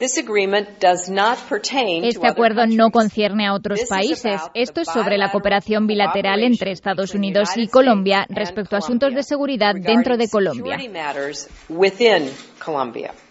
Este acuerdo no concierne a otros países. Esto es sobre la cooperación bilateral entre Estados Unidos y Colombia respecto a asuntos de seguridad dentro de Colombia.